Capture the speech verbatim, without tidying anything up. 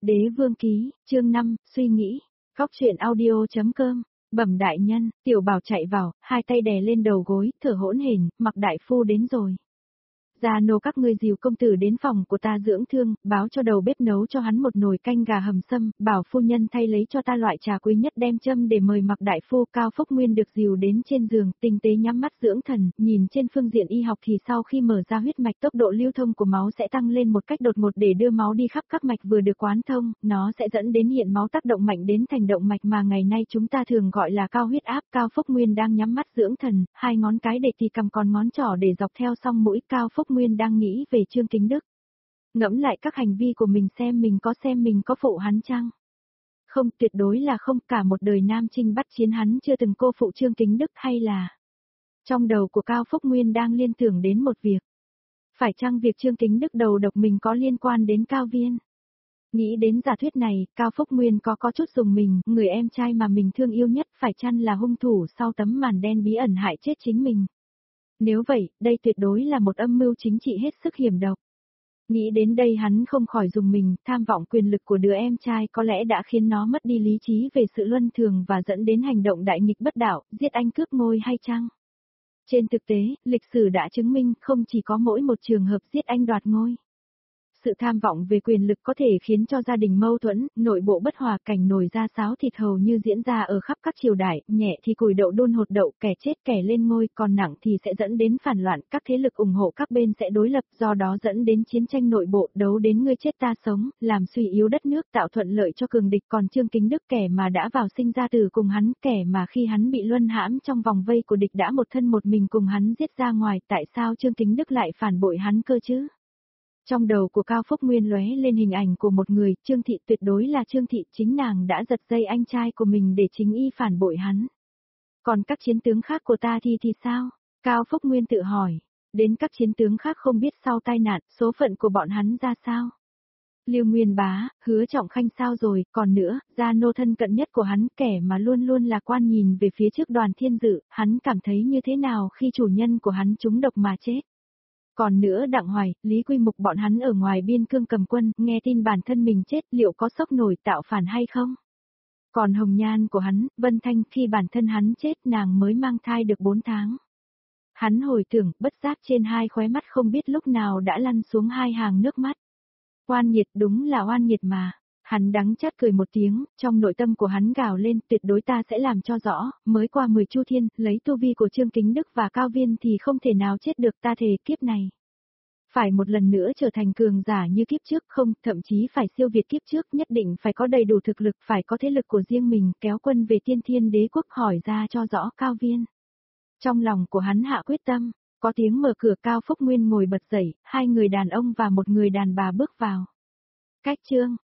Đế vương ký, chương năm, suy nghĩ, góc truyện audio.com, bẩm đại nhân, tiểu bảo chạy vào, hai tay đè lên đầu gối, thở hỗn hển, mặc đại phu đến rồi. Gia nô các ngươi dìu công tử đến phòng của ta dưỡng thương, báo cho đầu bếp nấu cho hắn một nồi canh gà hầm sâm, bảo phu nhân thay lấy cho ta loại trà quý nhất đem châm để mời mặc đại phu. Cao Phúc Nguyên được dìu đến trên giường, tinh tế nhắm mắt dưỡng thần, nhìn trên phương diện y học thì sau khi mở ra huyết mạch tốc độ lưu thông của máu sẽ tăng lên một cách đột ngột để đưa máu đi khắp các mạch vừa được quán thông, nó sẽ dẫn đến hiện máu tác động mạnh đến thành động mạch mà ngày nay chúng ta thường gọi là cao huyết áp. Cao Phúc Nguyên đang nhắm mắt dưỡng thần, hai ngón cái để tì cầm còn ngón trỏ để dọc theo song mũi. Cao Phúc Nguyên đang nghĩ về Trương Kính Đức. Ngẫm lại các hành vi của mình xem mình có xem mình có phụ hắn chăng? Không, tuyệt đối là không, cả một đời nam chinh bắt chiến hắn chưa từng cô phụ Trương Kính Đức hay là... Trong đầu của Cao Phúc Nguyên đang liên tưởng đến một việc. Phải chăng việc Trương Kính Đức đầu độc mình có liên quan đến Cao Viên? Nghĩ đến giả thuyết này, Cao Phúc Nguyên có có chút dùng mình, người em trai mà mình thương yêu nhất phải chăng là hung thủ sau tấm màn đen bí ẩn hại chết chính mình? Nếu vậy, đây tuyệt đối là một âm mưu chính trị hết sức hiểm độc. Nghĩ đến đây hắn không khỏi dùng mình, tham vọng quyền lực của đứa em trai có lẽ đã khiến nó mất đi lý trí về sự luân thường và dẫn đến hành động đại nghịch bất đạo, giết anh cướp ngôi hay chăng? Trên thực tế, lịch sử đã chứng minh không chỉ có mỗi một trường hợp giết anh đoạt ngôi. Sự tham vọng về quyền lực có thể khiến cho gia đình mâu thuẫn, nội bộ bất hòa, cảnh nổi ra sáo thịt hầu như diễn ra ở khắp các triều đại, nhẹ thì củi đậu đun hột đậu, kẻ chết kẻ lên ngôi, còn nặng thì sẽ dẫn đến phản loạn, các thế lực ủng hộ các bên sẽ đối lập, do đó dẫn đến chiến tranh nội bộ, đấu đến ngươi chết ta sống, làm suy yếu đất nước, tạo thuận lợi cho cường địch. Còn Trương Kính Đức, kẻ mà đã vào sinh ra tử cùng hắn, kẻ mà khi hắn bị luân hãm trong vòng vây của địch đã một thân một mình cùng hắn giết ra ngoài, tại sao Trương Kính Đức lại phản bội hắn cơ chứ? Trong đầu của Cao Phúc Nguyên lóe lên hình ảnh của một người, Trương Thị, tuyệt đối là Trương Thị, chính nàng đã giật dây anh trai của mình để chính y phản bội hắn. Còn các chiến tướng khác của ta thì thì sao? Cao Phúc Nguyên tự hỏi, đến các chiến tướng khác không biết sau tai nạn, số phận của bọn hắn ra sao? Lưu Nguyên Bá, Hứa Trọng Khanh sao rồi, còn nữa, gia nô thân cận nhất của hắn, kẻ mà luôn luôn lạc quan nhìn về phía trước Đoàn Thiên Dự, hắn cảm thấy như thế nào khi chủ nhân của hắn trúng độc mà chết? Còn nữa Đặng Hoài, Lý Quy Mục bọn hắn ở ngoài biên cương cầm quân, nghe tin bản thân mình chết, liệu có sốc nổi tạo phản hay không? Còn hồng nhan của hắn, Vân Thanh, khi bản thân hắn chết nàng mới mang thai được bốn tháng. Hắn hồi tưởng, bất giác trên hai khóe mắt không biết lúc nào đã lăn xuống hai hàng nước mắt. Oan nghiệt, đúng là oan nghiệt mà. Hắn đắng chát cười một tiếng, trong nội tâm của hắn gào lên, tuyệt đối ta sẽ làm cho rõ, mới qua mười chu thiên, lấy tu vi của Trương Kính Đức và Cao Viên thì không thể nào chết được, ta thề kiếp này. Phải một lần nữa trở thành cường giả như kiếp trước, không, thậm chí phải siêu việt kiếp trước, nhất định phải có đầy đủ thực lực, phải có thế lực của riêng mình, kéo quân về Tiên Thiên Đế quốc hỏi ra cho rõ Cao Viên. Trong lòng của hắn hạ quyết tâm, có tiếng mở cửa. Cao Phúc Nguyên ngồi bật dậy, hai người đàn ông và một người đàn bà bước vào. Cách chương